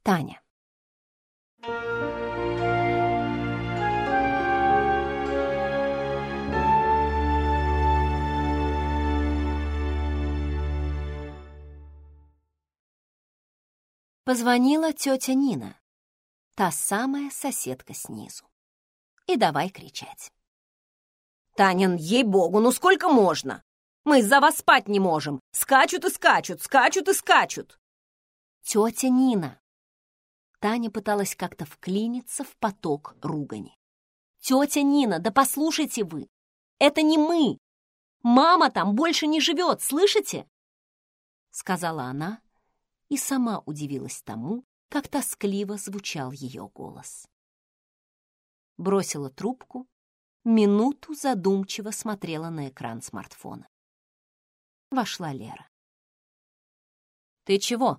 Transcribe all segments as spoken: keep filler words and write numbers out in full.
Таня. Позвонила тетя Нина, та самая соседка снизу. И давай кричать. «Таня, ей-богу, ну сколько можно? Мы из-за вас спать не можем. Скачут и скачут, скачут и скачут!» Тетя Нина. Таня пыталась как-то вклиниться в поток ругани. «Тетя Нина, да послушайте вы! Это не мы! Мама там больше не живет, слышите?» Сказала она и сама удивилась тому, как тоскливо звучал ее голос. Бросила трубку, минуту задумчиво смотрела на экран смартфона. Вошла Лера. «Ты чего?»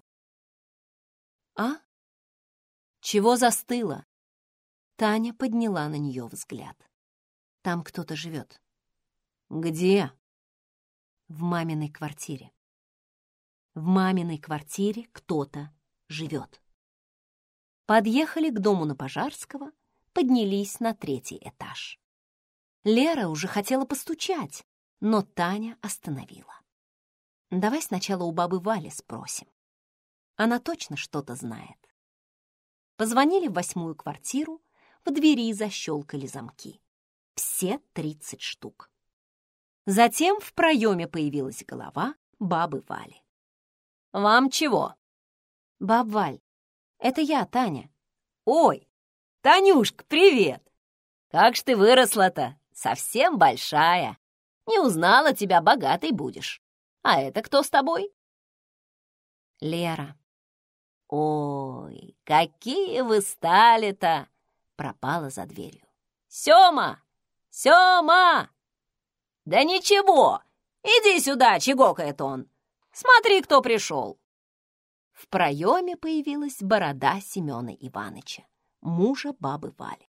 «А? Чего застыла?» Таня подняла на нее взгляд. «Там кто-то живет». «Где?» «В маминой квартире. В маминой квартире кто-то живет». Подъехали к дому на Пожарского, поднялись на третий этаж. Лера уже хотела постучать, но Таня остановила. «Давай сначала у бабы Вали спросим. Она точно что-то знает». Позвонили в восьмую квартиру, в двери защелкали замки. Все тридцать штук. Затем в проеме появилась голова бабы Вали. «Вам чего?» «Баб Валь, это я, Таня». «Ой, Танюшка, привет! Как ж ты выросла-то, совсем большая. Не узнала тебя, богатой будешь. А это кто с тобой?» «Лера». «Ой, какие вы стали-то!» Пропала за дверью. «Сёма! Сёма! Да ничего, иди сюда, чегокает он. Смотри, кто пришел!» В проеме появилась борода Семена Иваныча, мужа бабы Вали.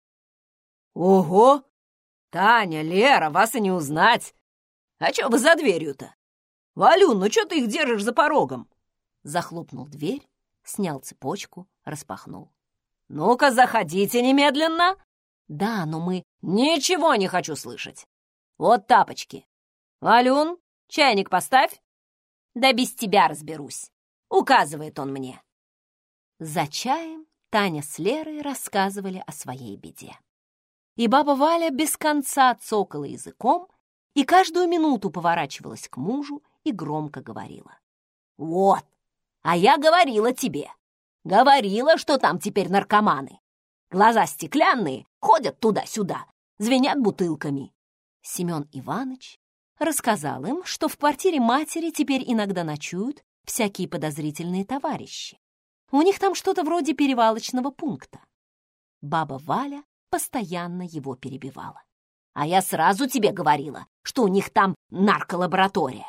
«Ого! Таня, Лера, вас и не узнать! А чё вы за дверью-то? Валюн, ну чё ты их держишь за порогом?» Захлопнул дверь, снял цепочку, распахнул. «Ну-ка, заходите немедленно!» «Да, но мы...» «Ничего не хочу слышать! Вот тапочки! Валюн, чайник поставь!» «Да без тебя разберусь!» — указывает он мне. За чаем Таня с Лерой рассказывали о своей беде. И баба Валя без конца цокала языком и каждую минуту поворачивалась к мужу и громко говорила. «Вот! А я говорила тебе! Говорила, что там теперь наркоманы! Глаза стеклянные, ходят туда-сюда, звенят бутылками!» Семен Иваныч рассказал им, что в квартире матери теперь иногда ночуют всякие подозрительные товарищи. У них там что-то вроде перевалочного пункта. Баба Валя постоянно его перебивала. «А я сразу тебе говорила, что у них там нарколаборатория!»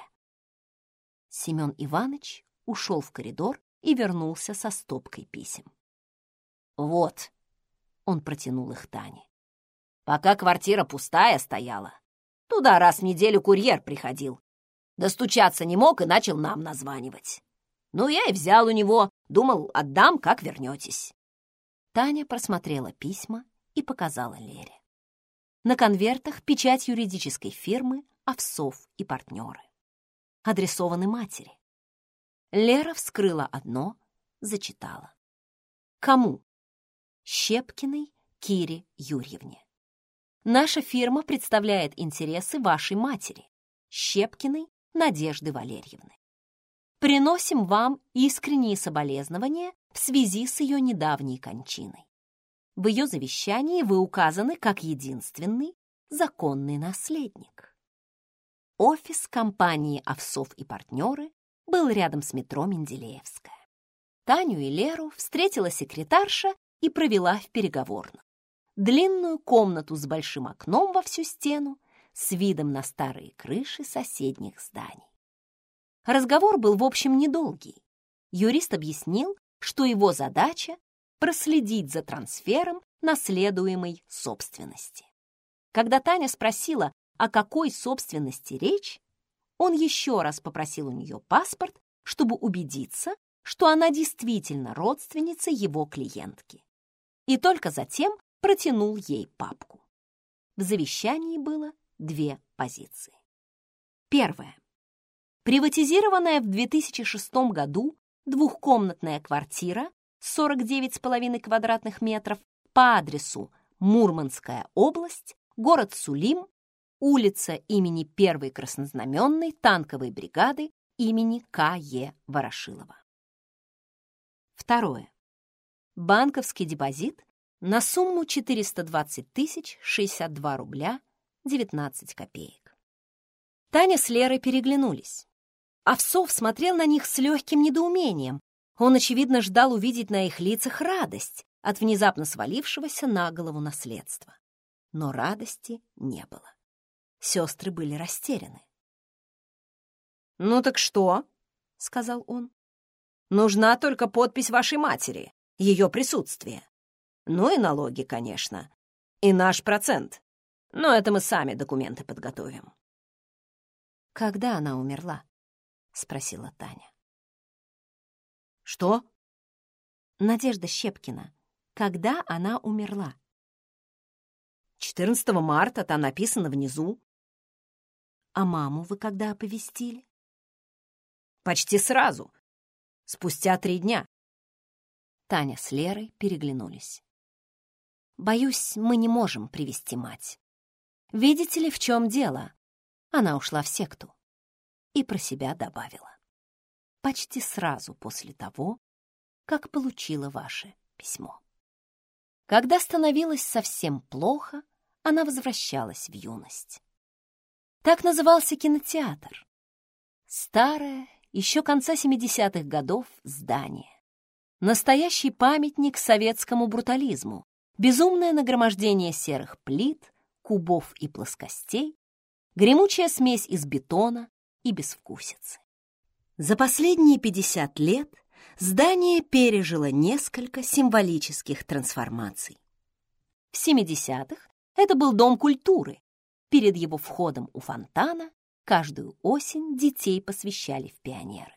Семен Иваныч ушел в коридор и вернулся со стопкой писем. «Вот», — он протянул их Тане, — «пока квартира пустая стояла, туда раз в неделю курьер приходил. Достучаться не мог и начал нам названивать. Ну, я и взял у него, думал, отдам, как вернетесь». Таня просмотрела письма и показала Лере. На конвертах печать юридической фирмы «Овсов и партнеры». Адресованы матери. Лера вскрыла одно, зачитала. Кому? Щепкиной Кире Юрьевне. Наша фирма представляет интересы вашей матери, Щепкиной Надежды Валерьевны. Приносим вам искренние соболезнования в связи с ее недавней кончиной. В ее завещании вы указаны как единственный законный наследник. Офис компании «Овсов и партнеры» был рядом с метро Менделеевская. Таню и Леру встретила секретарша и провела в переговорную. Длинную комнату с большим окном во всю стену с видом на старые крыши соседних зданий. Разговор был, в общем, недолгий. Юрист объяснил, что его задача — проследить за трансфером наследуемой собственности. Когда Таня спросила, о какой собственности речь, он еще раз попросил у нее паспорт, чтобы убедиться, что она действительно родственница его клиентки, и только затем протянул ей папку. В завещании было две позиции. Первая. Приватизированная в две тысячи шестом году двухкомнатная квартира сорок девять с половиной квадратных метров по адресу Мурманская область, город Сулим, улица имени первой краснознаменной танковой бригады имени К Е Ворошилова. Второе. Банковский депозит на сумму четыреста двадцать тысяч шестьдесят два рубля девятнадцать копеек. Таня с Лерой переглянулись. Овсов смотрел на них с легким недоумением. Он, очевидно, ждал увидеть на их лицах радость от внезапно свалившегося на голову наследства. Но радости не было. Сестры были растеряны. «Ну так что?» — сказал он. «Нужна только подпись вашей матери, ее присутствие. Ну и налоги, конечно. И наш процент. Но это мы сами документы подготовим». «Когда она умерла?» — спросила Таня. «Что?» «Надежда Щепкина. Когда она умерла?» четырнадцатого марта, там написано внизу». «А маму вы когда оповестили?» «Почти сразу. Спустя три дня». Таня с Лерой переглянулись. «Боюсь, мы не можем привести мать. Видите ли, в чем дело? Она ушла в секту». И про себя добавила. «Почти сразу после того, как получила ваше письмо». Когда становилось совсем плохо, она возвращалась в юность. Так назывался кинотеатр. Старое, еще конца семидесятых годов здание. Настоящий памятник советскому брутализму, безумное нагромождение серых плит, кубов и плоскостей, гремучая смесь из бетона и безвкусицы. За последние пятьдесят лет здание пережило несколько символических трансформаций. В семидесятых это был Дом культуры. Перед его входом у фонтана каждую осень детей посвящали в пионеры.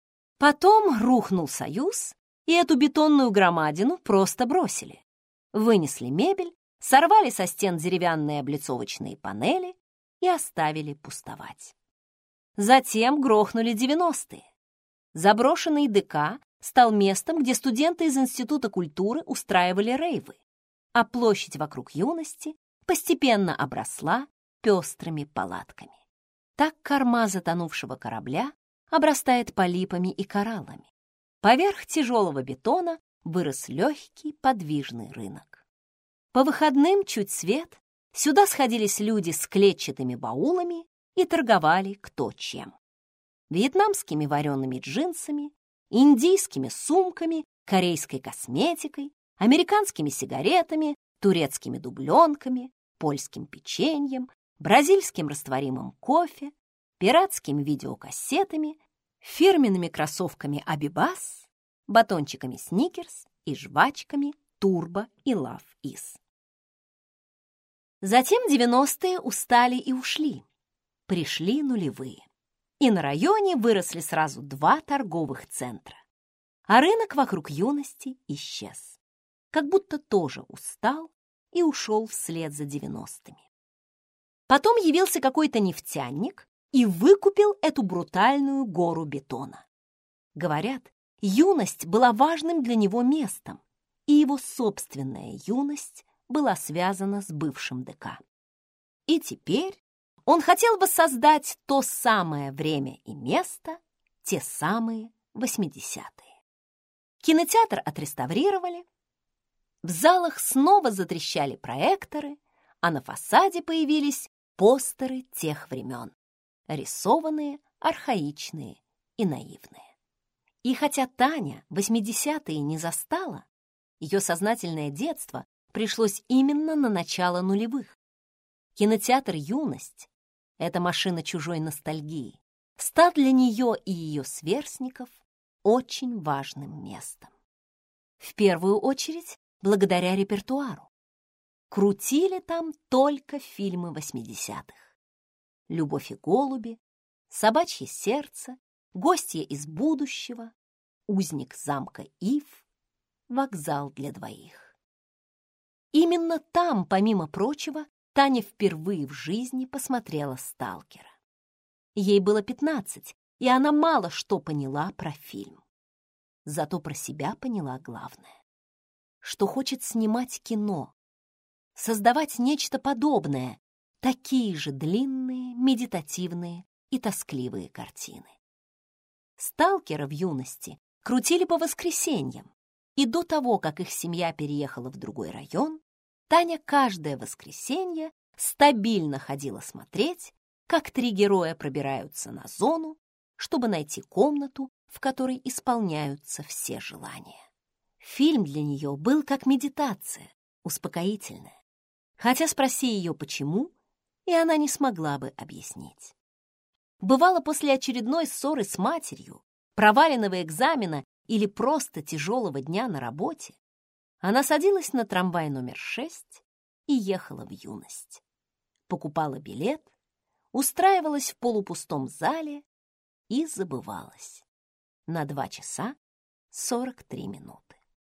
Потом рухнул Союз, и эту бетонную громадину просто бросили. Вынесли мебель, сорвали со стен деревянные облицовочные панели и оставили пустовать. Затем грохнули девяностые. Заброшенный ДК стал местом, где студенты из Института культуры устраивали рейвы, а площадь вокруг юности постепенно обросла пестрыми палатками. Так корма затонувшего корабля обрастает полипами и кораллами. Поверх тяжелого бетона вырос легкий подвижный рынок. По выходным чуть свет, сюда сходились люди с клетчатыми баулами и торговали кто чем. Вьетнамскими вареными джинсами, индийскими сумками, корейской косметикой, американскими сигаретами, турецкими дубленками, польским печеньем, бразильским растворимым кофе, пиратскими видеокассетами, фирменными кроссовками Абибас, батончиками Сникерс и жвачками Турбо и Лав Из. Затем девяностые устали и ушли. Пришли нулевые. И на районе выросли сразу два торговых центра. А рынок вокруг юности исчез. Как будто тоже устал и ушел вслед за девяностыми. Потом явился какой-то нефтяник и выкупил эту брутальную гору бетона. Говорят, юность была важным для него местом, и его собственная юность была связана с бывшим ДК. И теперь он хотел воссоздать то самое время и место, те самые восьмидесятые. Кинотеатр отреставрировали, в залах снова затрещали проекторы, а на фасаде появились постеры тех времен, рисованные, архаичные и наивные. И хотя Таня восьмидесятые не застала, ее сознательное детство пришлось именно на начало нулевых. Кинотеатр «Юность» — это машина чужой ностальгии, стал для нее и ее сверстников очень важным местом. В первую очередь, благодаря репертуару. Крутили там только фильмы восьмидесятых. «Любовь и голуби», «Собачье сердце», «Гостья из будущего», узник замка Ив, вокзал для двоих. Именно там, помимо прочего, Таня впервые в жизни посмотрела «Сталкера». Ей было пятнадцать, и она мало что поняла про фильм. Зато про себя поняла главное, что хочет снимать кино, создавать нечто подобное, такие же длинные, медитативные и тоскливые картины. «Сталкера» в юности крутили по воскресеньям, и до того, как их семья переехала в другой район, Таня каждое воскресенье стабильно ходила смотреть, как три героя пробираются на зону, чтобы найти комнату, в которой исполняются все желания. Фильм для нее был как медитация, успокоительная. Хотя спроси ее, почему, и она не смогла бы объяснить. Бывало, после очередной ссоры с матерью, проваленного экзамена или просто тяжелого дня на работе, она садилась на трамвай номер шесть и ехала в юность. Покупала билет, устраивалась в полупустом зале и забывалась на два часа сорок три минуты.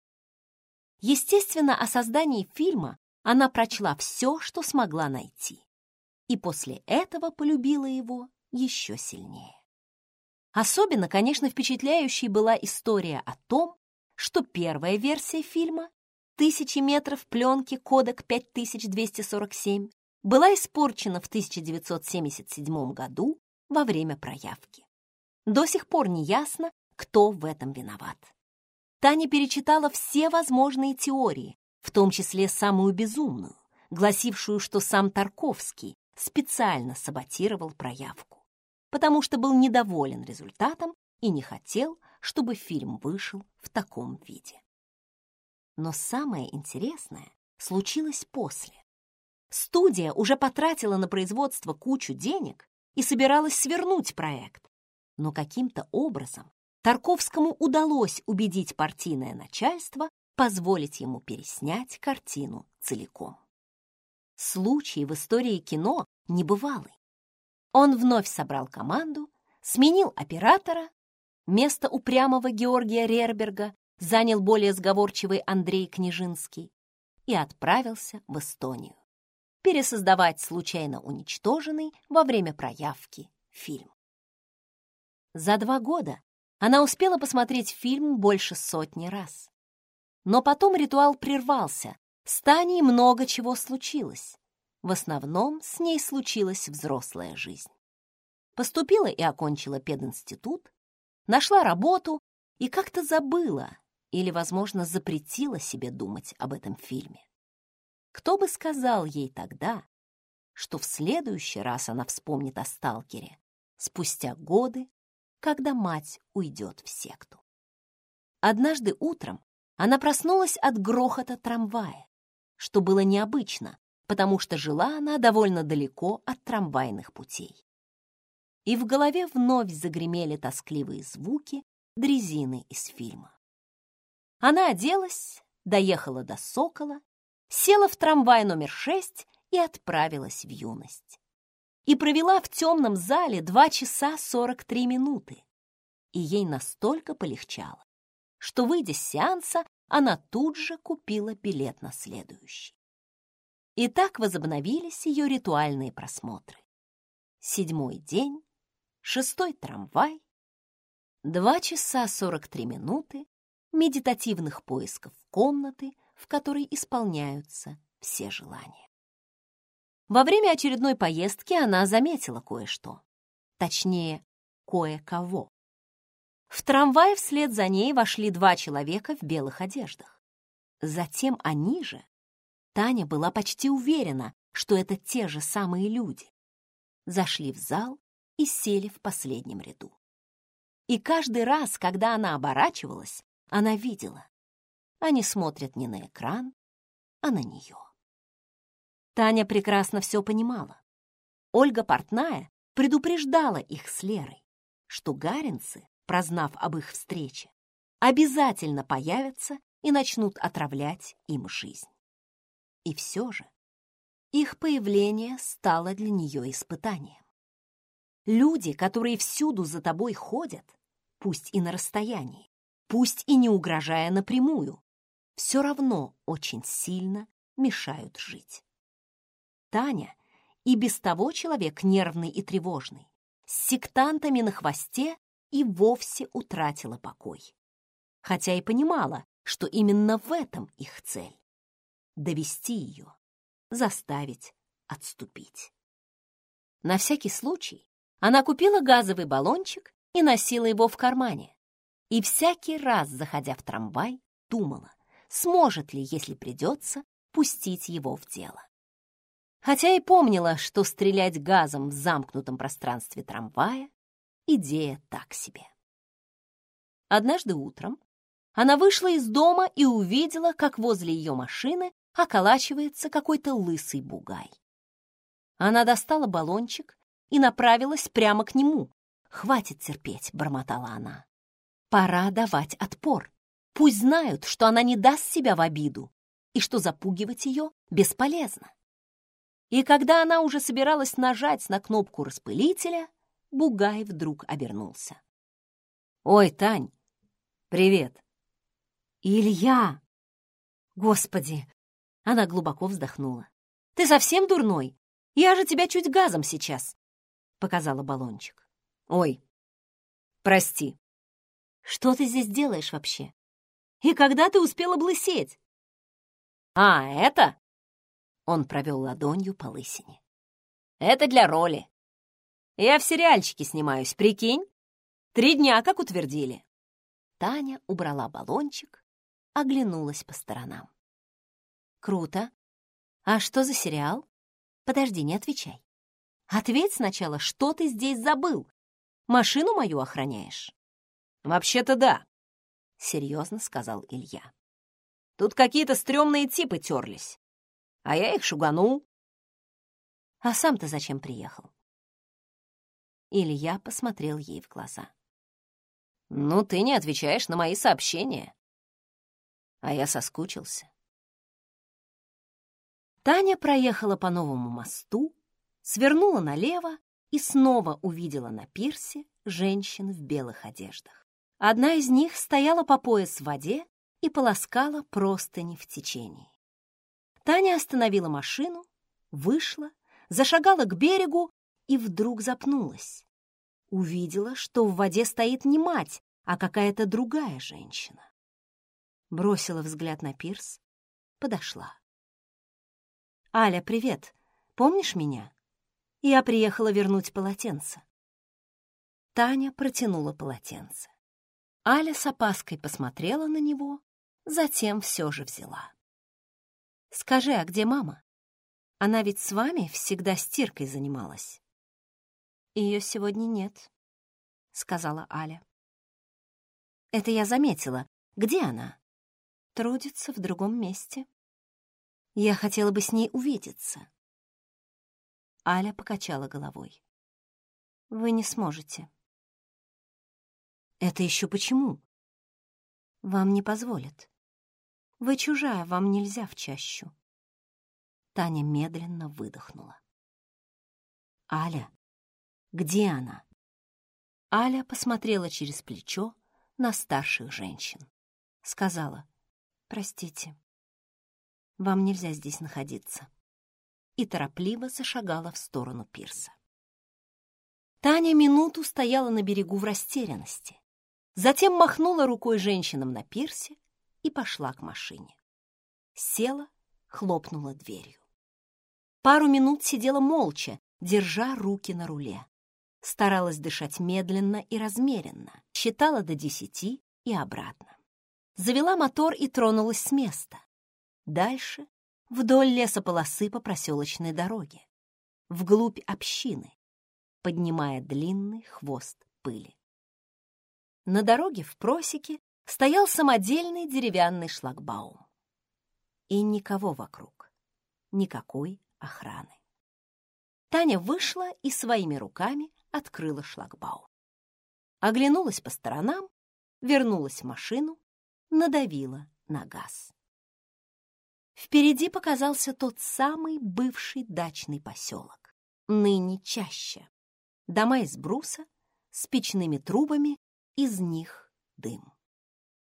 Естественно, о создании фильма она прочла все, что смогла найти, и после этого полюбила его еще сильнее. Особенно, конечно, впечатляющей была история о том, что первая версия фильма «Тысячи метров пленки Кодек пять тысяч двести сорок семь» была испорчена в тысяча девятьсот семьдесят седьмом году во время проявки. До сих пор не ясно, кто в этом виноват. Таня перечитала все возможные теории, в том числе самую безумную, гласившую, что сам Тарковский специально саботировал проявку, потому что был недоволен результатом и не хотел, чтобы фильм вышел в таком виде. Но самое интересное случилось после. Студия уже потратила на производство кучу денег и собиралась свернуть проект, но каким-то образом Тарковскому удалось убедить партийное начальство позволить ему переснять картину целиком. Случай в истории кино небывалый. Он вновь собрал команду, сменил оператора, место упрямого Георгия Рерберга занял более сговорчивый Андрей Княжинский и отправился в Эстонию пересоздавать случайно уничтоженный во время проявки фильм. За два года она успела посмотреть фильм больше сотни раз. Но потом ритуал прервался, с Таней много чего случилось. В основном с ней случилась взрослая жизнь. Поступила и окончила пединститут, нашла работу и как-то забыла или, возможно, запретила себе думать об этом фильме. Кто бы сказал ей тогда, что в следующий раз она вспомнит о «Сталкере» спустя годы, когда мать уйдет в секту. Однажды утром она проснулась от грохота трамвая, что было необычно, потому что жила она довольно далеко от трамвайных путей. И в голове вновь загремели тоскливые звуки дрезины из фильма. Она оделась, доехала до Сокола, села в трамвай номер шесть и отправилась в юность. И провела в темном зале два часа сорок три минуты. И ей настолько полегчало, что, выйдя с сеанса, она тут же купила билет на следующий. И так возобновились ее ритуальные просмотры. Седьмой день, шестой трамвай, два часа сорок три минуты медитативных поисков комнаты, в которой исполняются все желания. Во время очередной поездки она заметила кое-что, точнее, кое-кого. В трамвай вслед за ней вошли два человека в белых одеждах. Затем они же, Таня была почти уверена, что это те же самые люди, зашли в зал и сели в последнем ряду. И каждый раз, когда она оборачивалась, она видела, они смотрят не на экран, а на нее. Таня прекрасно все понимала. Ольга Портная предупреждала их с Лерой, что гаринцы, прознав об их встрече, обязательно появятся и начнут отравлять им жизнь. И все же их появление стало для нее испытанием. Люди, которые всюду за тобой ходят, пусть и на расстоянии, пусть и не угрожая напрямую, все равно очень сильно мешают жить. Таня и без того человек нервный и тревожный, с сектантами на хвосте и вовсе утратила покой. Хотя и понимала, что именно в этом их цель — довести ее, заставить отступить. На всякий случай она купила газовый баллончик и носила его в кармане. И всякий раз, заходя в трамвай, думала, сможет ли, если придется, пустить его в дело. Хотя и помнила, что стрелять газом в замкнутом пространстве трамвая — идея так себе. Однажды утром она вышла из дома и увидела, как возле ее машины околачивается какой-то лысый бугай. Она достала баллончик и направилась прямо к нему. «Хватит терпеть», — бормотала она. «Пора давать отпор. Пусть знают, что она не даст себя в обиду и что запугивать ее бесполезно». И когда она уже собиралась нажать на кнопку распылителя, бугай вдруг обернулся. «Ой, Тань, привет!» «Илья! Господи!» Она глубоко вздохнула. «Ты совсем дурной? Я же тебя чуть газом сейчас!» Показала баллончик. «Ой, прости!» «Что ты здесь делаешь вообще? И когда ты успела облысеть?» «А, это?» Он провел ладонью по лысине. «Это для роли. Я в сериальчике снимаюсь, прикинь? Три дня, как утвердили». Таня убрала баллончик, оглянулась по сторонам. «Круто. А что за сериал? Подожди, не отвечай. Ответь сначала, что ты здесь забыл? Машину мою охраняешь?» «Вообще-то да», — серьезно сказал Илья. «Тут какие-то стрёмные типы терлись, а я их шуганул». «А сам-то зачем приехал?» Илья посмотрел ей в глаза. «Ну, ты не отвечаешь на мои сообщения. А я соскучился». Таня проехала по новому мосту, свернула налево и снова увидела на пирсе женщин в белых одеждах. Одна из них стояла по пояс в воде и полоскала простыни в течении. Таня остановила машину, вышла, зашагала к берегу и вдруг запнулась. Увидела, что в воде стоит не мать, а какая-то другая женщина. Бросила взгляд на пирс, подошла. «Аля, привет. Помнишь меня? Я приехала вернуть полотенце». Таня протянула полотенце. Аля с опаской посмотрела на него, затем все же взяла. «Скажи, а где мама? Она ведь с вами всегда стиркой занималась». «Ее сегодня нет», — сказала Аля. «Это я заметила. Где она?» «Трудится в другом месте. Я хотела бы с ней увидеться». Аля покачала головой. «Вы не сможете». «Это еще почему?» «Вам не позволят. Вы чужая, вам нельзя в чащу». Таня медленно выдохнула. «Аля, где она?» Аля посмотрела через плечо на старших женщин. Сказала: «Простите, вам нельзя здесь находиться». И торопливо зашагала в сторону пирса. Таня минуту стояла на берегу в растерянности. Затем махнула рукой женщинам на пирсе и пошла к машине. Села, хлопнула дверью. Пару минут сидела молча, держа руки на руле. Старалась дышать медленно и размеренно, считала до десяти и обратно. Завела мотор и тронулась с места. Дальше вдоль лесополосы по проселочной дороге, вглубь общины, поднимая длинный хвост пыли. На дороге в просеке стоял самодельный деревянный шлагбаум. И никого вокруг, никакой охраны. Таня вышла и своими руками открыла шлагбаум. Оглянулась по сторонам, вернулась в машину, надавила на газ. Впереди показался тот самый бывший дачный поселок, ныне чаща. Дома из бруса с печными трубами, из них дым.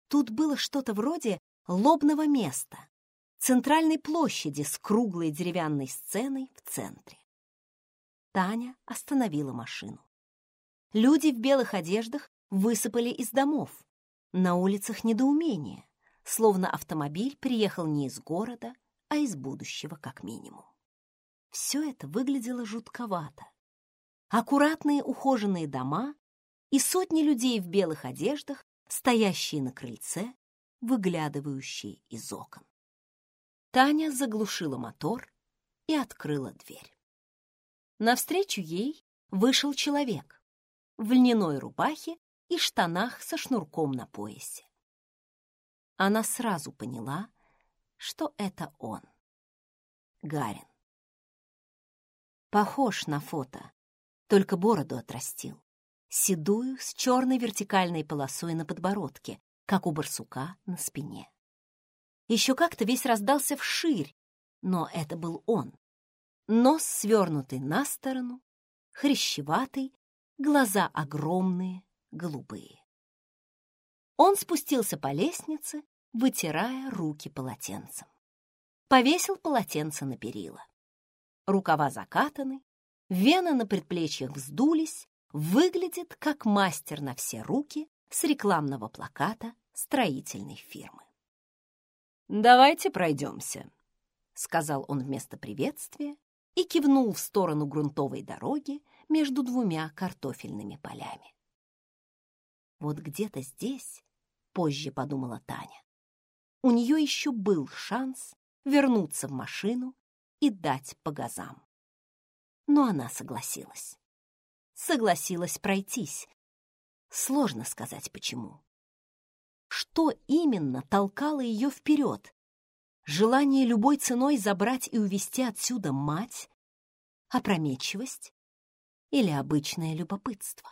Тут было что-то вроде лобного места, центральной площади с круглой деревянной сценой в центре. Таня остановила машину. Люди в белых одеждах высыпали из домов. На улицах недоумение, словно автомобиль приехал не из города, а из будущего как минимум. Все это выглядело жутковато. Аккуратные ухоженные дома и сотни людей в белых одеждах, стоящие на крыльце, выглядывающие из окон. Таня заглушила мотор и открыла дверь. Навстречу ей вышел человек в льняной рубахе и штанах со шнурком на поясе. Она сразу поняла, что это он, Гарин. Похож на фото, только бороду отрастил, седую с черной вертикальной полосой на подбородке, как у барсука на спине. Еще как-то весь раздался вширь, но это был он. Нос свернутый на сторону, хрящеватый, глаза огромные, голубые. Он спустился по лестнице, вытирая руки полотенцем. Повесил полотенце на перила. Рукава закатаны, вены на предплечьях вздулись, выглядит как мастер на все руки с рекламного плаката строительной фирмы. «Давайте пройдемся», — сказал он вместо приветствия и кивнул в сторону грунтовой дороги между двумя картофельными полями. Вот где-то здесь, позже подумала Таня, у нее еще был шанс вернуться в машину и дать по газам. Но она согласилась. Согласилась пройтись. Сложно сказать, почему. Что именно толкало ее вперед? Желание любой ценой забрать и увезти отсюда мать? Опрометчивость? Или обычное любопытство?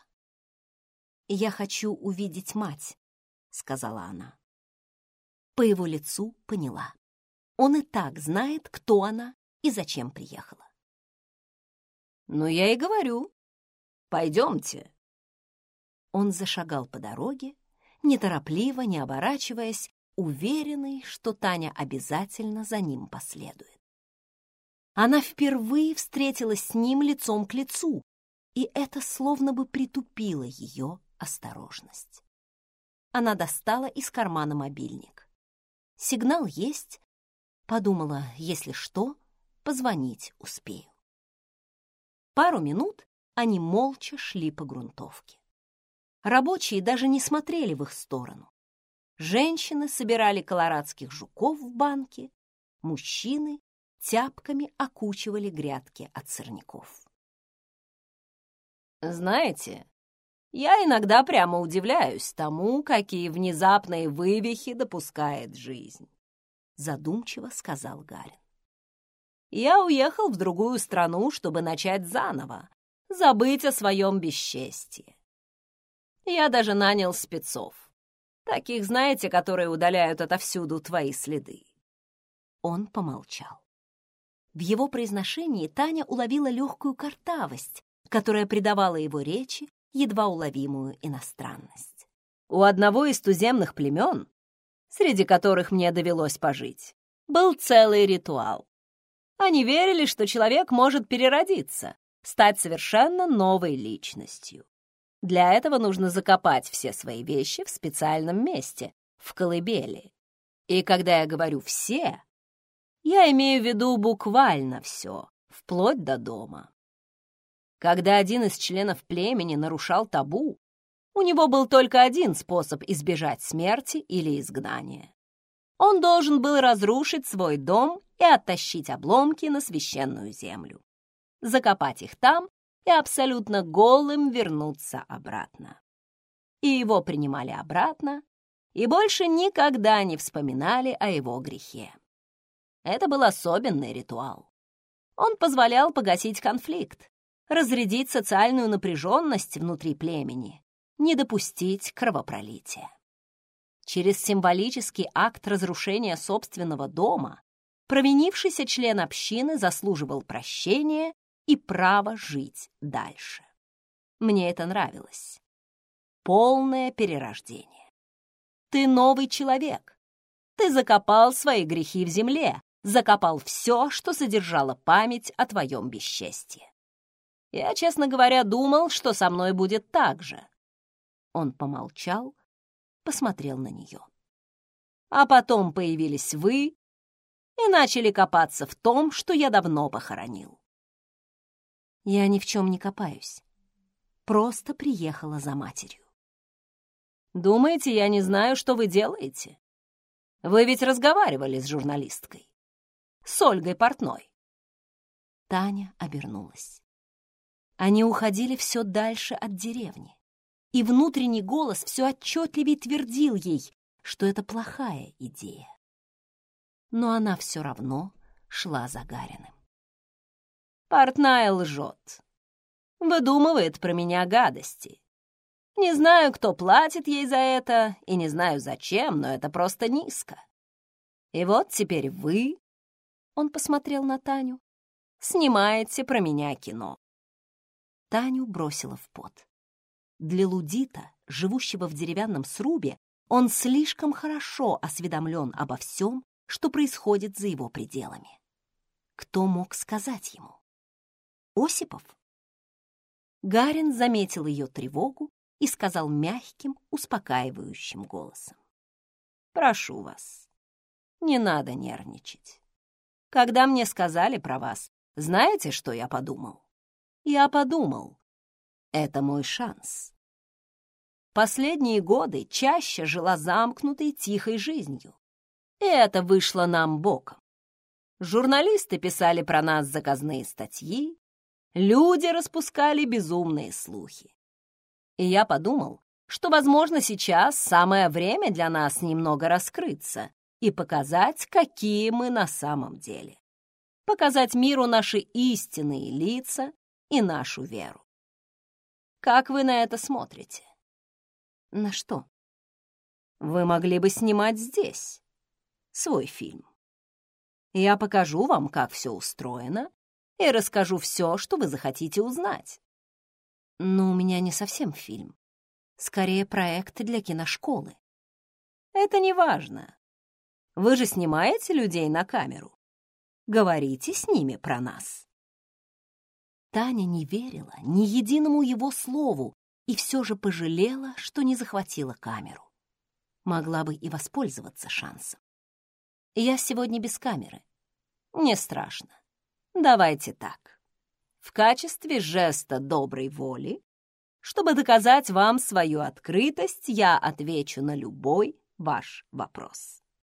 «Я хочу увидеть мать», — сказала она. По его лицу поняла. Он и так знает, кто она и зачем приехала. «Ну, я и говорю. Пойдемте». Он зашагал по дороге, неторопливо, не оборачиваясь, уверенный, что Таня обязательно за ним последует. Она впервые встретилась с ним лицом к лицу, и это словно бы притупило ее осторожность. Она достала из кармана мобильник. Сигнал есть. Подумала, если что, позвонить успею. Пару минут они молча шли по грунтовке. Рабочие даже не смотрели в их сторону. Женщины собирали колорадских жуков в банке, мужчины тяпками окучивали грядки от сорняков. «Знаете, я иногда прямо удивляюсь тому, какие внезапные вывихи допускает жизнь», — задумчиво сказал Гарин. «Я уехал в другую страну, чтобы начать заново, забыть о своем бесчестии. Я даже нанял спецов, таких, знаете, которые удаляют отовсюду твои следы». Он помолчал. В его произношении Таня уловила легкую картавость, которая придавала его речи едва уловимую иностранность. У одного из туземных племен, среди которых мне довелось пожить, был целый ритуал. Они верили, что человек может переродиться, стать совершенно новой личностью. Для этого нужно закопать все свои вещи в специальном месте, в колыбели. И когда я говорю «все», я имею в виду буквально все, вплоть до дома. Когда один из членов племени нарушал табу, у него был только один способ избежать смерти или изгнания. Он должен был разрушить свой дом и оттащить обломки на священную землю, закопать их там и абсолютно голым вернуться обратно. И его принимали обратно, и больше никогда не вспоминали о его грехе. Это был особенный ритуал. Он позволял погасить конфликт, разрядить социальную напряженность внутри племени, не допустить кровопролития. Через символический акт разрушения собственного дома провинившийся член общины заслуживал прощения и права жить дальше. Мне это нравилось. Полное перерождение. Ты новый человек. Ты закопал свои грехи в земле, закопал все, что содержало память о твоем бесчестье. Я, честно говоря, думал, что со мной будет так же». Он помолчал, посмотрел на нее. «А потом появились вы и начали копаться в том, что я давно похоронил». «Я ни в чем не копаюсь. Просто приехала за матерью». «Думаете, я не знаю, что вы делаете? Вы ведь разговаривали с журналисткой, с Ольгой Портной». Таня обернулась. Они уходили все дальше от деревни, и внутренний голос все отчетливее твердил ей, что это плохая идея. Но она все равно шла за Гариным. «Портная лжет. Выдумывает про меня гадости. Не знаю, кто платит ей за это, и не знаю зачем, но это просто низко. И вот теперь вы, — он посмотрел на Таню, — снимаете про меня кино». Таню бросила в пот. Для лудита, живущего в деревянном срубе, он слишком хорошо осведомлен обо всем, что происходит за его пределами. Кто мог сказать ему? Осипов? Гарин заметил ее тревогу и сказал мягким, успокаивающим голосом: «Прошу вас, не надо нервничать. Когда мне сказали про вас, знаете, что я подумал? Я подумал, это мой шанс. Последние годы чаще жила замкнутой, тихой жизнью, и это вышло нам боком. Журналисты писали про нас заказные статьи, люди распускали безумные слухи. И я подумал, что, возможно, сейчас самое время для нас немного раскрыться и показать, какие мы на самом деле. Показать миру наши истинные лица и нашу веру. Как вы на это смотрите?» «На что?» «Вы могли бы снимать здесь свой фильм. Я покажу вам, как все устроено, и расскажу все, что вы захотите узнать». «Но у меня не совсем фильм. Скорее, проект для киношколы». «Это не важно. Вы же снимаете людей на камеру. Говорите с ними про нас». Таня не верила ни единому его слову и все же пожалела, что не захватила камеру. Могла бы и воспользоваться шансом. «Я сегодня без камеры». «Не страшно. Давайте так. В качестве жеста доброй воли, чтобы доказать вам свою открытость, я отвечу на любой ваш вопрос».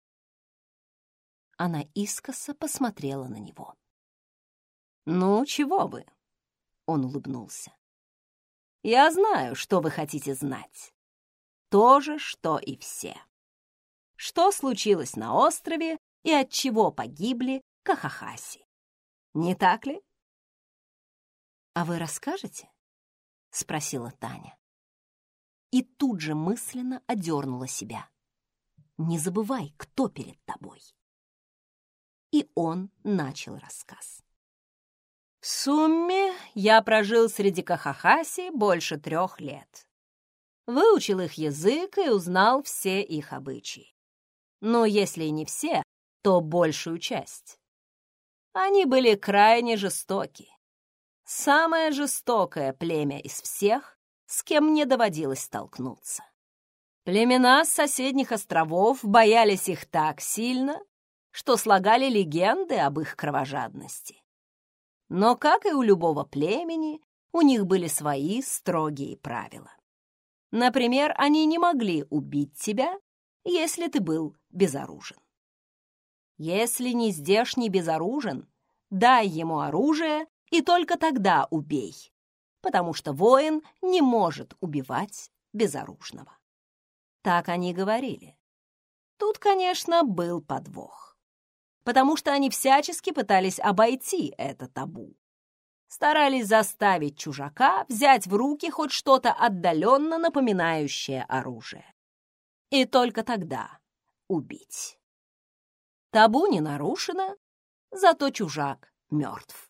Она искоса посмотрела на него. «Ну, чего вы?» Он улыбнулся. «Я знаю, что вы хотите знать. То же, что и все. Что случилось на острове и от чего погибли Кахахаси. Не так ли?» «А вы расскажете?» — спросила Таня. И тут же мысленно одернула себя. «Не забывай, кто перед тобой». И он начал рассказ. «В сумме я прожил среди Кахахаси больше трех лет. Выучил их язык и узнал все их обычаи. Но если и не все, то большую часть. Они были крайне жестоки. Самое жестокое племя из всех, с кем мне доводилось столкнуться. Племена с соседних островов боялись их так сильно, что слагали легенды об их кровожадности. Но, как и у любого племени, у них были свои строгие правила. Например, они не могли убить тебя, если ты был безоружен. Если не здешний безоружен, дай ему оружие и только тогда убей, потому что воин не может убивать безоружного. Так они говорили. Тут, конечно, был подвох, потому что они всячески пытались обойти это табу. Старались заставить чужака взять в руки хоть что-то отдаленно напоминающее оружие. И только тогда убить. Табу не нарушено, зато чужак мертв.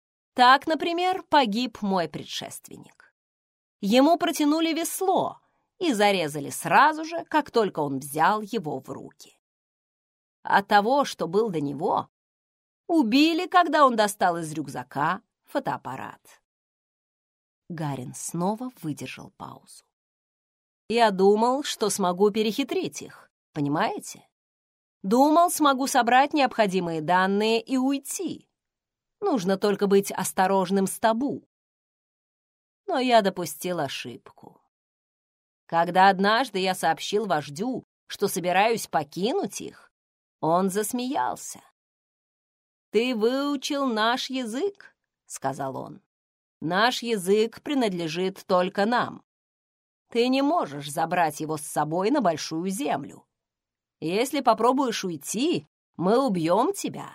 Так, например, погиб мой предшественник. Ему протянули весло, и зарезали сразу же, как только он взял его в руки. А того, что был до него, убили, когда он достал из рюкзака фотоаппарат. Гарин снова выдержал паузу. Я думал, что смогу перехитрить их, понимаете? Думал, смогу собрать необходимые данные и уйти. Нужно только быть осторожным с табу. Но я допустил ошибку. Когда однажды я сообщил вождю, что собираюсь покинуть их, он засмеялся. «Ты выучил наш язык», — сказал он. «Наш язык принадлежит только нам. Ты не можешь забрать его с собой на большую землю. Если попробуешь уйти, мы убьем тебя».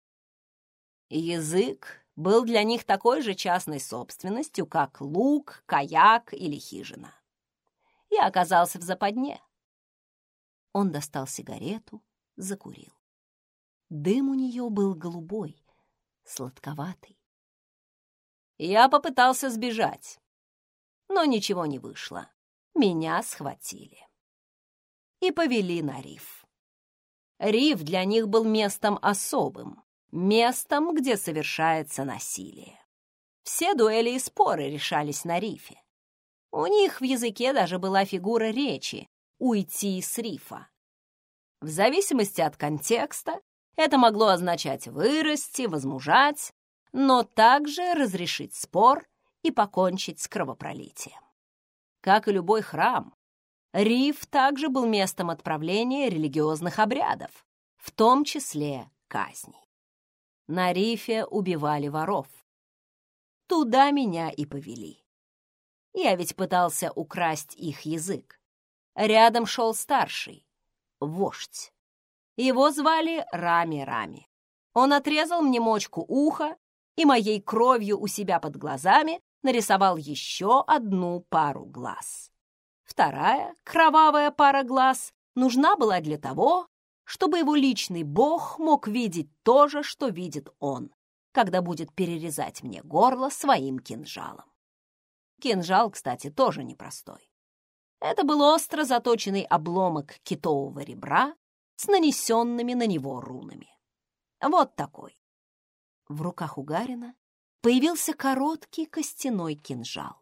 Язык был для них такой же частной собственностью, как лук, каяк или хижина. Я оказался в западне. Он достал сигарету, закурил. Дым у нее был голубой, сладковатый. Я попытался сбежать, но ничего не вышло. Меня схватили и повели на риф. Риф для них был местом особым, местом, где совершается насилие. Все дуэли и споры решались на рифе. У них в языке даже была фигура речи «уйти с рифа». В зависимости от контекста это могло означать вырасти, возмужать, но также разрешить спор и покончить с кровопролитием. Как и любой храм, риф также был местом отправления религиозных обрядов, в том числе казней. На рифе убивали воров. Туда меня и повели. Я ведь пытался украсть их язык. Рядом шел старший, вождь. Его звали Рами-Рами. Он отрезал мне мочку уха и моей кровью у себя под глазами нарисовал еще одну пару глаз. Вторая, кровавая пара глаз, нужна была для того, чтобы его личный бог мог видеть то же, что видит он, когда будет перерезать мне горло своим кинжалом. Кинжал, кстати, тоже непростой. Это был остро заточенный обломок китового ребра с нанесенными на него рунами. Вот такой. В руках у Гарина появился короткий костяной кинжал.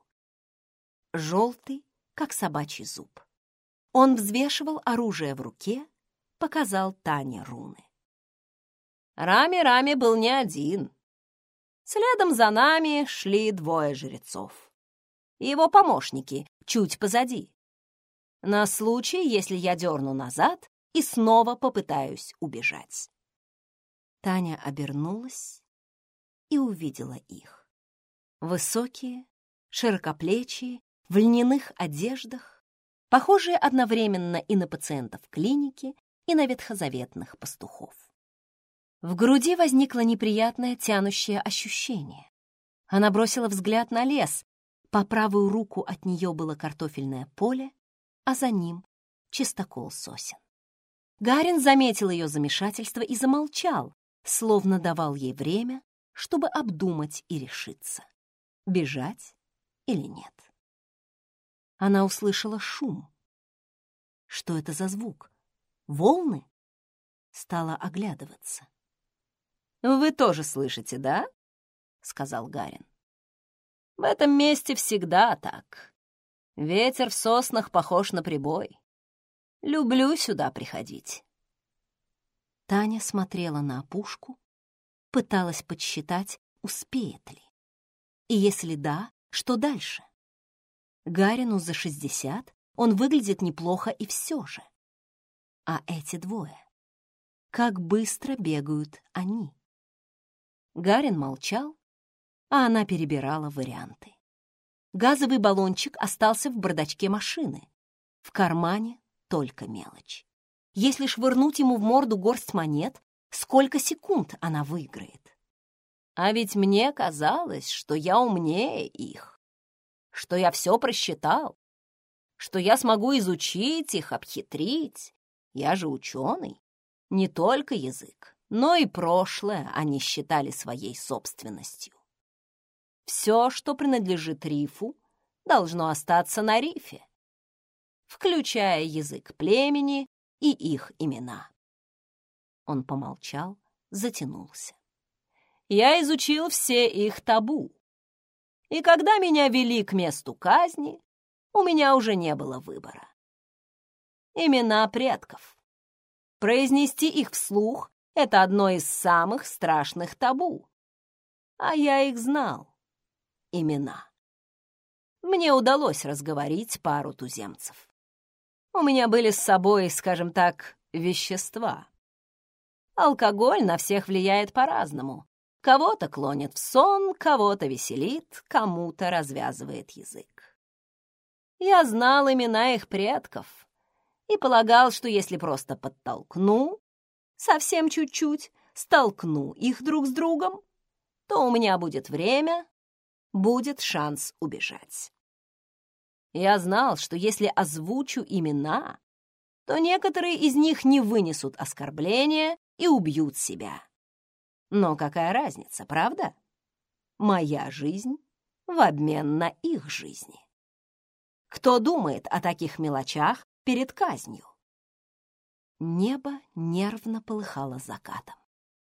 Желтый, как собачий зуб. Он взвешивал оружие в руке, показал Тане руны. Рами-Рами был не один. Следом за нами шли двое жрецов. И его помощники чуть позади. На случай, если я дерну назад и снова попытаюсь убежать. Таня обернулась и увидела их. Высокие, широкоплечие, в льняных одеждах, похожие одновременно и на пациентов клиники, и на ветхозаветных пастухов. В груди возникло неприятное тянущее ощущение. Она бросила взгляд на лес. По правую руку от нее было картофельное поле, а за ним — чистокол сосен. Гарин заметил ее замешательство и замолчал, словно давал ей время, чтобы обдумать и решиться, бежать или нет. Она услышала шум. Что это за звук? Волны? Стала оглядываться. «Вы тоже слышите, да?» — сказал Гарин. «В этом месте всегда так. Ветер в соснах похож на прибой. Люблю сюда приходить». Таня смотрела на опушку, пыталась подсчитать, успеет ли. И если да, что дальше? Гарину за шестьдесят, он выглядит неплохо и все же. А эти двое? Как быстро бегают они? Гарин молчал, а она перебирала варианты. Газовый баллончик остался в бардачке машины. В кармане только мелочь. Если швырнуть ему в морду горсть монет, сколько секунд она выиграет? А ведь мне казалось, что я умнее их, что я все просчитал, что я смогу изучить их, обхитрить. Я же ученый. Не только язык, но и прошлое они считали своей собственностью. Все, что принадлежит рифу, должно остаться на рифе. включая язык племени и их имена. Он помолчал, затянулся. Я изучил все их табу. И когда меня вели к месту казни, у меня уже не было выбора. Имена предков. Произнести их вслух — это одно из самых страшных табу. А я их знал. Имена. Мне удалось разговорить пару туземцев. У меня были с собой, скажем так, вещества. Алкоголь на всех влияет по-разному. Кого-то клонит в сон, кого-то веселит, кому-то развязывает язык. Я знал имена их предков и полагал, что если просто подтолкну, совсем чуть-чуть, столкну их друг с другом, то у меня будет время, будет шанс убежать. Я знал, что если озвучу имена, то некоторые из них не вынесут оскорбления и убьют себя. Но какая разница, правда? Моя жизнь в обмен на их жизни. Кто думает о таких мелочах перед казнью? Небо нервно полыхало закатом.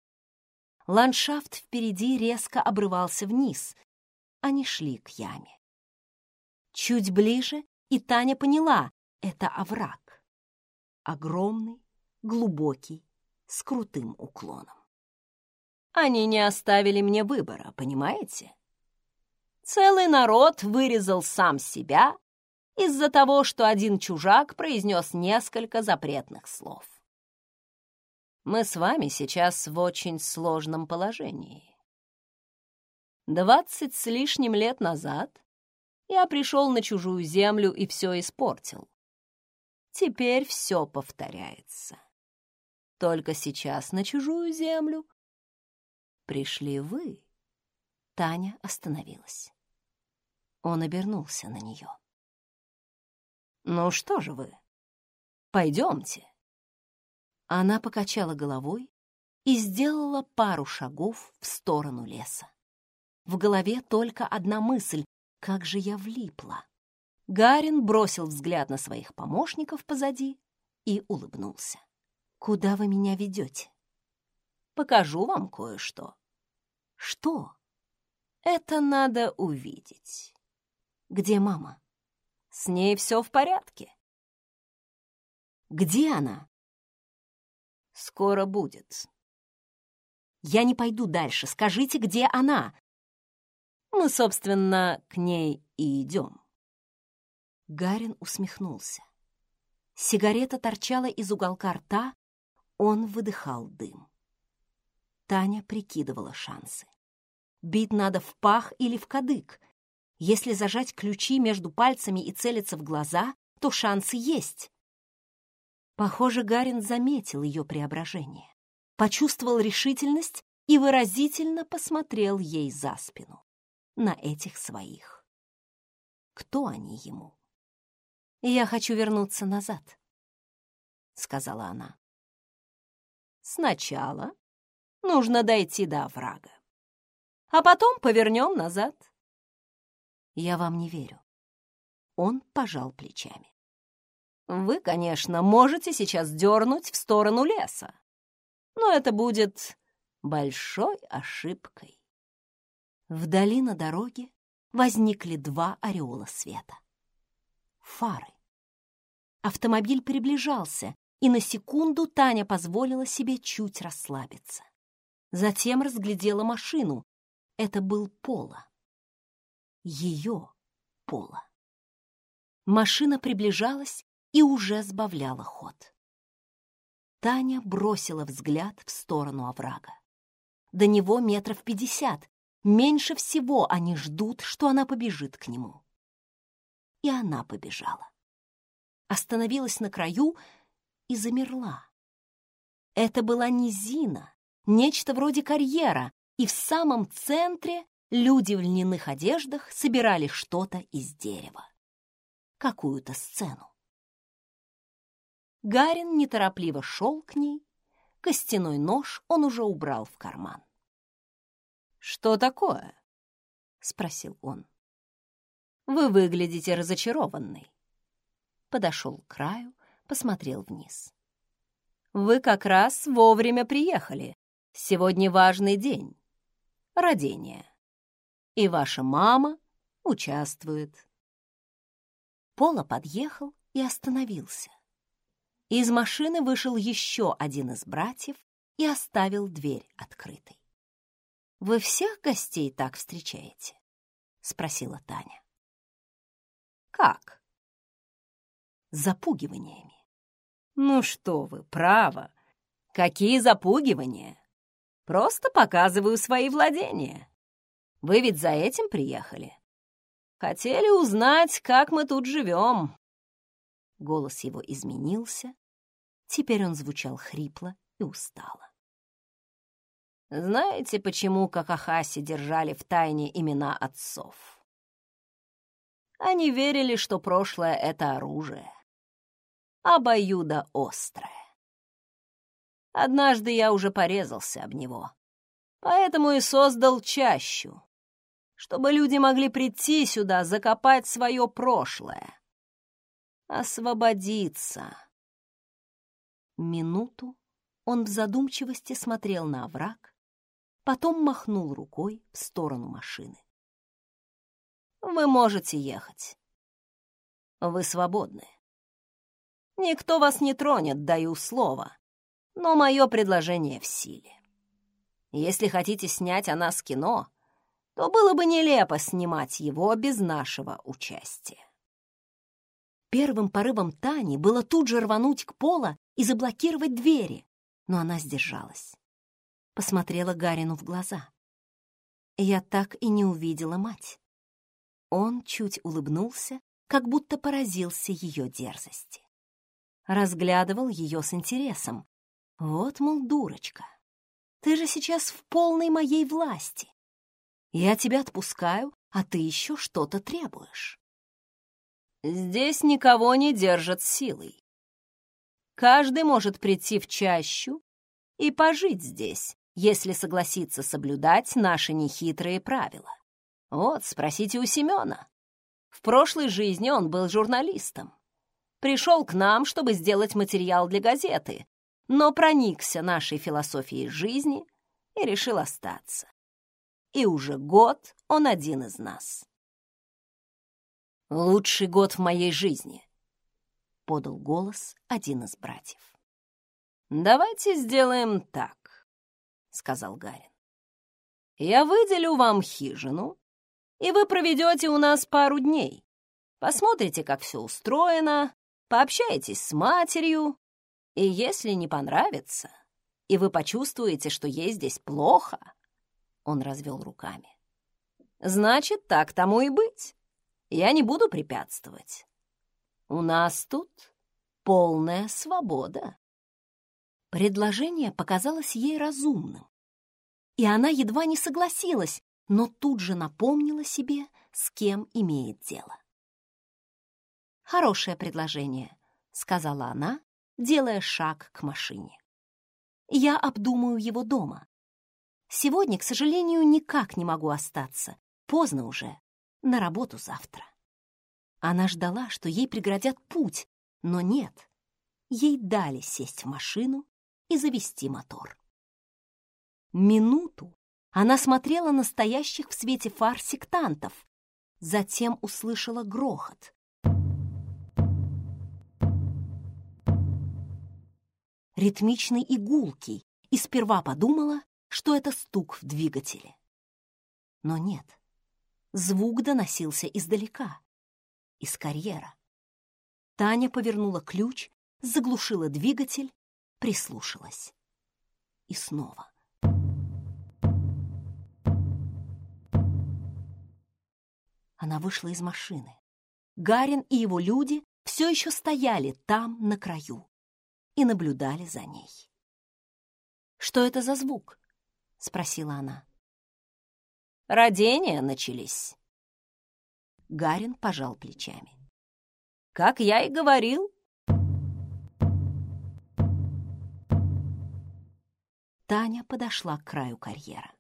Ландшафт впереди резко обрывался вниз. Они шли к яме. Чуть ближе, и Таня поняла — это овраг. Огромный, глубокий, с крутым уклоном. Они не оставили мне выбора, понимаете? Целый народ вырезал сам себя из-за того, что один чужак произнес несколько запретных слов. Мы с вами сейчас в очень сложном положении. Двадцать с лишним лет назад я пришел на чужую землю и все испортил. Теперь все повторяется. Только сейчас на чужую землю пришли вы. Таня остановилась. Он обернулся на нее. «Ну что же вы? Пойдемте». Она покачала головой и сделала пару шагов в сторону леса. В голове только одна мысль: как же я влипла. Гарин бросил взгляд на своих помощников позади и улыбнулся. «Куда вы меня ведете?» «Покажу вам кое-что». «Что?» «Это надо увидеть». «Где мама?» «С ней все в порядке». «Где она?» «Скоро будет». «Я не пойду дальше. Скажите, где она?» «Мы, собственно, к ней и идем». Гарин усмехнулся. Сигарета торчала из уголка рта, он выдыхал дым. Таня прикидывала шансы. Бить надо в пах или в кадык. Если зажать ключи между пальцами и целиться в глаза, то шансы есть. Похоже, Гарин заметил ее преображение, почувствовал решительность и выразительно посмотрел ей за спину, на этих своих. Кто они ему? «Я хочу вернуться назад», — сказала она. «Сначала нужно дойти до оврага, а потом повернем назад». «Я вам не верю». Он пожал плечами. «Вы, конечно, можете сейчас дернуть в сторону леса, но это будет большой ошибкой». Вдали на дороге возникли два ореола света. Фары. Автомобиль приближался, и на секунду Таня позволила себе чуть расслабиться. Затем разглядела машину. Это был Поло. Ее Поло. Машина приближалась и уже сбавляла ход. Таня бросила взгляд в сторону оврага. До него метров пятьдесят. Меньше всего они ждут, что она побежит к нему. И она побежала. Остановилась на краю и замерла. Это была низина, нечто вроде карьера, и в самом центре люди в льняных одеждах собирали что-то из дерева. Какую-то сцену. Гарин неторопливо шел к ней. Костяной нож он уже убрал в карман. «Что такое?» — спросил он. «Вы выглядите разочарованной». подошел к краю, посмотрел вниз. «Вы как раз вовремя приехали. Сегодня важный день. Родение. И ваша мама участвует». Пола подъехал и остановился. Из машины вышел еще один из братьев и оставил дверь открытой. «Вы всех гостей так встречаете?» — спросила Таня. «Как?» «Запугиваниями». «Ну что вы, право. Какие запугивания? Просто показываю свои владения. Вы ведь за этим приехали. Хотели узнать, как мы тут живем». Голос его изменился. Теперь он звучал хрипло и устало. «Знаете, почему Какахаси держали в тайне имена отцов? Они верили, что прошлое — это оружие, обоюдоострое. Однажды я уже порезался об него, поэтому и создал чащу, чтобы люди могли прийти сюда, закопать свое прошлое, освободиться». Минуту он в задумчивости смотрел на овраг, потом махнул рукой в сторону машины. «Вы можете ехать. Вы свободны. Никто вас не тронет, даю слово, но мое предложение в силе. Если хотите снять о нас кино, то было бы нелепо снимать его без нашего участия». Первым порывом Тани было тут же рвануть к Поло и заблокировать двери, но она сдержалась. Посмотрела Гарину в глаза. Я так и не увидела мать. Он чуть улыбнулся, как будто поразился ее дерзости. Разглядывал ее с интересом. Вот, мол, дурочка, ты же сейчас в полной моей власти. Я тебя отпускаю, а ты еще что-то требуешь. Здесь никого не держат силой. Каждый может прийти в чащу и пожить здесь, если согласится соблюдать наши нехитрые правила. Вот, спросите у Семена. В прошлой жизни он был журналистом. Пришел к нам, чтобы сделать материал для газеты, но проникся нашей философией жизни и решил остаться. И уже год он один из нас. «Лучший год в моей жизни», — подал голос один из братьев. «Давайте сделаем так», — сказал Гарин. «Я выделю вам хижину, и вы проведете у нас пару дней. Посмотрите, как все устроено, пообщаетесь с матерью, и если не понравится, и вы почувствуете, что ей здесь плохо», — он развел руками, «значит, так тому и быть. Я не буду препятствовать. У нас тут полная свобода». Предложение показалось ей разумным, и она едва не согласилась, но тут же напомнила себе, с кем имеет дело. «Хорошее предложение», — сказала она, делая шаг к машине. «Я обдумаю его дома. Сегодня, к сожалению, никак не могу остаться. Поздно уже. На работу завтра». Она ждала, что ей преградят путь, но нет. Ей дали сесть в машину и завести мотор. Минуту она смотрела на стоящих в свете фар сектантов, затем услышала грохот. Ритмичный и гулкий, и сперва подумала, что это стук в двигателе. Но нет, звук доносился издалека, из карьера. Таня повернула ключ, заглушила двигатель, прислушалась. И снова. Она вышла из машины. Гарин и его люди все еще стояли там, на краю, и наблюдали за ней. «Что это за звук?» — спросила она. «Родения начались». Гарин пожал плечами. «Как я и говорил». Таня подошла к краю карьера.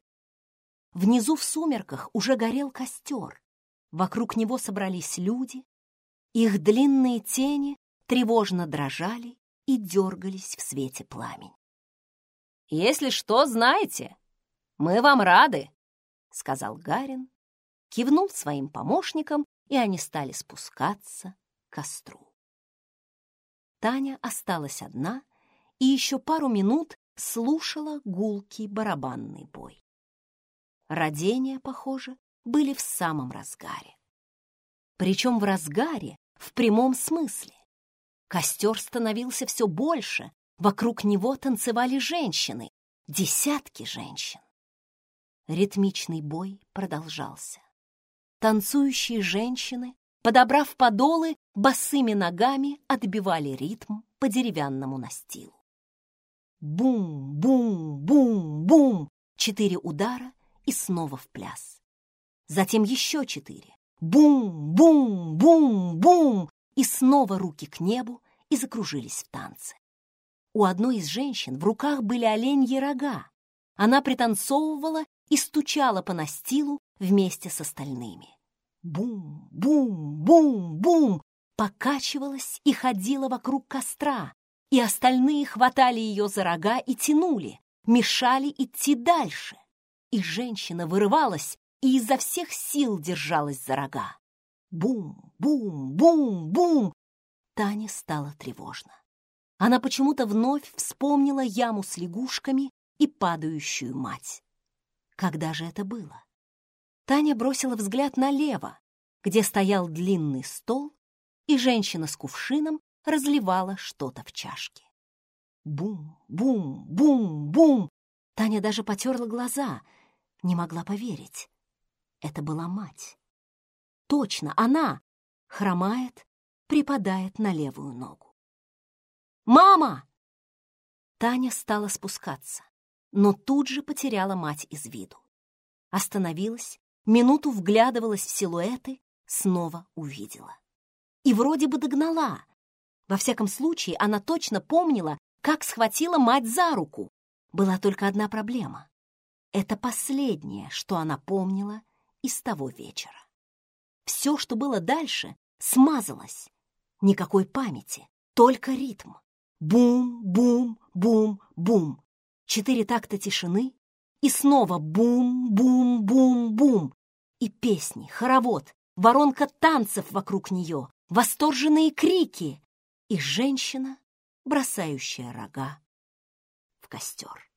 Внизу в сумерках уже горел костер. Вокруг него собрались люди. Их длинные тени тревожно дрожали и дергались в свете пламени. «Если что, знаете, мы вам рады», — сказал Гарин, кивнул своим помощникам, и они стали спускаться к костру. Таня осталась одна и еще пару минут слушала гулкий барабанный бой. Родения, похоже, были в самом разгаре. Причем в разгаре в прямом смысле. Костер становился все больше, вокруг него танцевали женщины, десятки женщин. Ритмичный бой продолжался. Танцующие женщины, подобрав подолы, босыми ногами отбивали ритм по деревянному настилу. Бум-бум-бум-бум! Четыре удара и снова в пляс. Затем еще четыре. Бум-бум-бум-бум! И снова руки к небу и закружились в танце. У одной из женщин в руках были оленьи рога. Она пританцовывала и стучала по настилу вместе с остальными. Бум-бум-бум-бум! Покачивалась и ходила вокруг костра, и остальные хватали ее за рога и тянули, мешали идти дальше. И женщина вырывалась и изо всех сил держалась за рога. Бум-бум-бум-бум! Тане стало тревожно. Она почему-то вновь вспомнила яму с лягушками и падающую мать. Когда же это было? Таня бросила взгляд налево, где стоял длинный стол, и женщина с кувшином разливала что-то в чашке. Бум-бум-бум-бум! Таня даже потерла глаза, не могла поверить. Это была мать. Точно, она хромает, припадает на левую ногу. «Мама!» Таня стала спускаться, но тут же потеряла мать из виду. Остановилась, минуту вглядывалась в силуэты, снова увидела. И вроде бы догнала. Во всяком случае, она точно помнила, как схватила мать за руку. Была только одна проблема. Это последнее, что она помнила из того вечера. Все, что было дальше, смазалось. Никакой памяти, только ритм. Бум-бум-бум-бум. Четыре такта тишины, и снова бум-бум-бум-бум. И песни, хоровод, воронка танцев вокруг нее, восторженные крики и женщина, бросающая рога в костер.